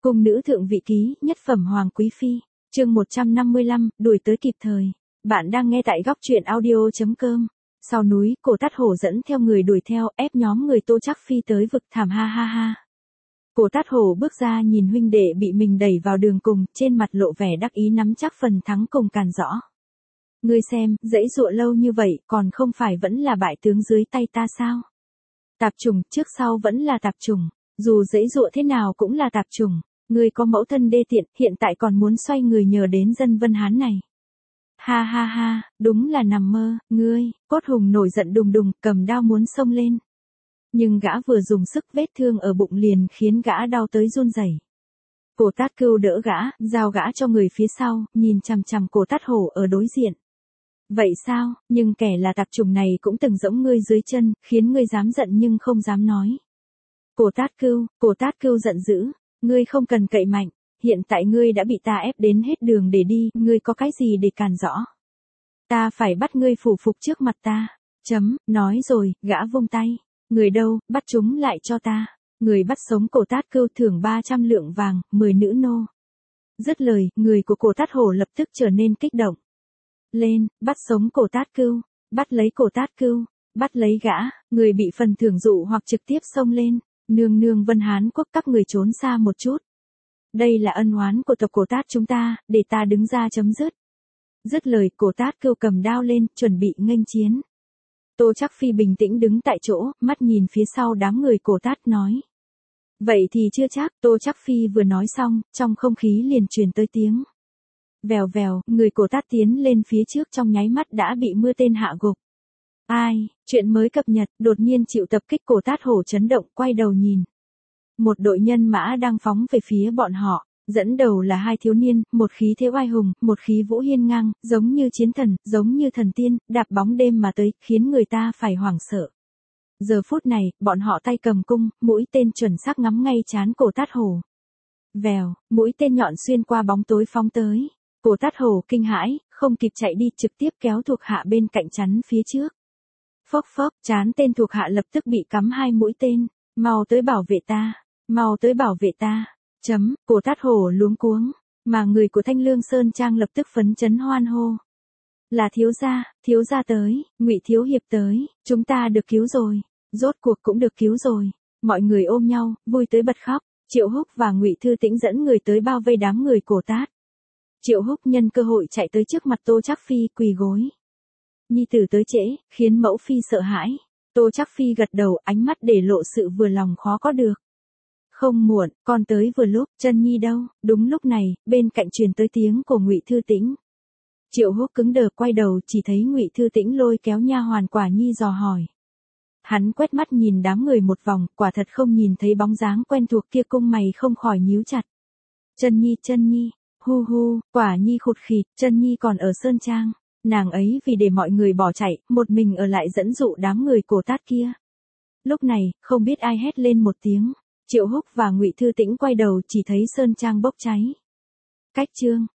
Cung nữ thượng vị ký, nhất phẩm hoàng quý phi, chương 155, đuổi tới kịp thời. Bạn đang nghe tại góc truyện audio.com. Sau núi, Cổ Tát Hổ dẫn theo người đuổi theo, ép nhóm người Tô Trác Phi tới vực thảm ha ha ha. Cổ Tát Hổ bước ra nhìn huynh đệ bị mình đẩy vào đường cùng, trên mặt lộ vẻ đắc ý nắm chắc phần thắng cùng càn rõ. Ngươi xem, dãy dụa lâu như vậy, còn không phải vẫn là bại tướng dưới tay ta sao? Tạp chủng, trước sau vẫn là tạp chủng, dù dãy dụa thế nào cũng là tạp chủng. Ngươi có mẫu thân đê tiện, hiện tại còn muốn xoay người nhờ đến dân Vân Hán này. Ha ha ha, đúng là nằm mơ, ngươi, Cốt Hùng nổi giận đùng đùng, cầm đao muốn xông lên. Nhưng gã vừa dùng sức, vết thương ở bụng liền khiến gã đau tới run rẩy. Cổ Tát Cưu đỡ gã, giao gã cho người phía sau, nhìn chằm chằm Cổ Tát Hổ ở đối diện. Vậy sao, nhưng kẻ là tạp chủng này cũng từng giẫm ngươi dưới chân, khiến ngươi dám giận nhưng không dám nói. Cổ Tát Cưu giận dữ. Ngươi không cần cậy mạnh, hiện tại ngươi đã bị ta ép đến hết đường để đi, ngươi có cái gì để càn rõ? Ta phải bắt ngươi phủ phục trước mặt ta. Nói rồi, gã vung tay. Người đâu, bắt chúng lại cho ta. Người bắt sống Cổ Tát Cưu thưởng 300 lượng vàng, 10 nữ nô. Dứt lời, người của Cổ Tát Hổ lập tức trở nên kích động. Lên, bắt sống Cổ Tát Cưu, bắt lấy Cổ Tát Cưu, bắt lấy gã, người bị phần thưởng dụ hoặc trực tiếp xông lên. Nương Vân Hán quốc, các người trốn xa một chút. Đây là ân oán của tộc Cổ Tát chúng ta, để ta đứng ra chấm dứt. Dứt lời, Cổ Tát Cưu cầm đao lên, chuẩn bị nghênh chiến. Tô Trác Phi bình tĩnh đứng tại chỗ, mắt nhìn phía sau đám người Cổ Tát nói. Vậy thì chưa chắc. Tô Trác Phi vừa nói xong, trong không khí liền truyền tới tiếng. Vèo vèo, người Cổ Tát tiến lên phía trước trong nháy mắt đã bị mưa tên hạ gục. Ai, chuyện mới cập nhật, đột nhiên chịu tập kích. Cổ Tát Hổ chấn động, quay đầu nhìn. Một đội nhân mã đang phóng về phía bọn họ, dẫn đầu là hai thiếu niên, một khí thế oai hùng, một khí vũ hiên ngang, giống như chiến thần, giống như thần tiên, đạp bóng đêm mà tới, khiến người ta phải hoảng sợ. Giờ phút này, bọn họ tay cầm cung, mũi tên chuẩn xác ngắm ngay trán Cổ Tát Hổ. Vèo, mũi tên nhọn xuyên qua bóng tối phóng tới. Cổ Tát Hổ kinh hãi, không kịp chạy đi, trực tiếp kéo thuộc hạ bên cạnh chắn phía trước. Phốc phốc, trán tên thuộc hạ lập tức bị cắm 2 mũi tên. Mau tới bảo vệ ta, mau tới bảo vệ ta. Cổ Tát Hổ luống cuống, mà người của Thanh Lương Sơn Trang lập tức phấn chấn hoan hô. Là thiếu gia tới, Ngụy thiếu hiệp tới, chúng ta được cứu rồi, rốt cuộc cũng được cứu rồi. Mọi người ôm nhau, vui tới bật khóc. Triệu Húc và Ngụy Thư Tĩnh dẫn người tới bao vây đám người Cổ Tát. Triệu Húc nhân cơ hội chạy tới trước mặt Tô Trác Phi, quỳ gối. Nhi tử tới trễ, khiến mẫu phi sợ hãi. Tô Trác Phi gật đầu, ánh mắt để lộ sự vừa lòng khó có được. Không muộn, con tới vừa lúc. Chân Nhi đâu? Đúng lúc này, bên cạnh truyền tới tiếng của Ngụy Thư Tĩnh. Triệu Húc cứng đờ quay đầu, chỉ thấy Ngụy Thư Tĩnh lôi kéo nha hoàn Quả Nhi dò hỏi. Hắn quét mắt nhìn đám người một vòng, quả thật không nhìn thấy bóng dáng quen thuộc kia, cung mày không khỏi nhíu chặt. Chân Nhi, hu hu, Quả Nhi khụt khịt, Chân Nhi còn ở Sơn Trang. Nàng ấy vì để mọi người bỏ chạy, một mình ở lại dẫn dụ đám người Cổ Tát kia. Lúc này, không biết ai hét lên một tiếng. Triệu Húc và Ngụy Thư Tĩnh quay đầu, chỉ thấy Sơn Trang bốc cháy. Cách chương,